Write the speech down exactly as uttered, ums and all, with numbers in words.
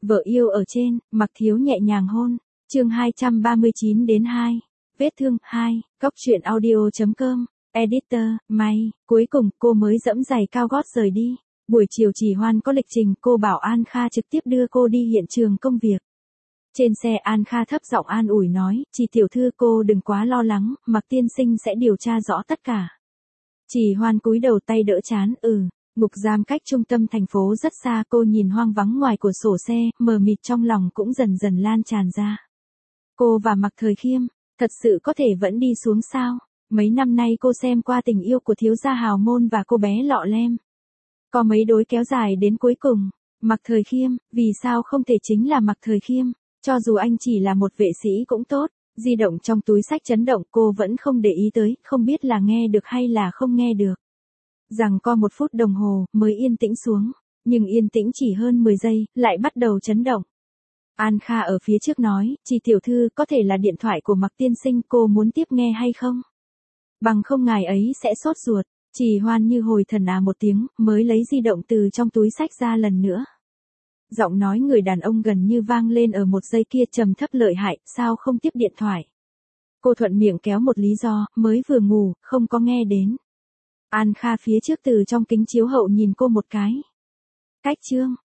Vợ yêu ở trên, Mặc Thiếu nhẹ nhàng hôn. Chương hai trăm ba mươi chín đến hai. Vết thương hai. Cóc truyện audio chấm com. Editor, may, cuối cùng cô mới dẫm giày cao gót rời đi. Buổi chiều trì hoan có lịch trình, cô bảo An Kha trực tiếp đưa cô đi hiện trường công việc. Trên xe An Kha thấp giọng an ủi nói, chị tiểu thư cô đừng quá lo lắng, Mặc tiên sinh sẽ điều tra rõ tất cả. Trì hoan cúi đầu tay đỡ chán, ừ. Ngục giam cách trung tâm thành phố rất xa, cô nhìn hoang vắng ngoài cửa sổ xe, mờ mịt trong lòng cũng dần dần lan tràn ra. Cô và Mặc Thời Khiêm, thật sự có thể vẫn đi xuống sao? Mấy năm nay cô xem qua tình yêu của thiếu gia hào môn và cô bé lọ lem. Có mấy đối kéo dài đến cuối cùng. Mặc Thời Khiêm, vì sao không thể chính là Mặc Thời Khiêm? Cho dù anh chỉ là một vệ sĩ cũng tốt. Di động trong túi sách chấn động, cô vẫn không để ý tới, không biết là nghe được hay là không nghe được. Rằng co một phút đồng hồ, mới yên tĩnh xuống. Nhưng yên tĩnh chỉ hơn mười giây, lại bắt đầu chấn động. An Kha ở phía trước nói, chị tiểu thư, có thể là điện thoại của Mặc tiên sinh, cô muốn tiếp nghe hay không? Bằng không ngài ấy sẽ sốt ruột. Trì hoan như hồi thần à một tiếng, mới lấy di động từ trong túi sách ra lần nữa. Giọng nói người đàn ông gần như vang lên ở một giây kia, trầm thấp lợi hại, sao không tiếp điện thoại? Cô thuận miệng kéo một lý do, mới vừa ngủ, không có nghe đến. An Kha phía trước từ trong kính chiếu hậu nhìn cô một cái. Cách chương,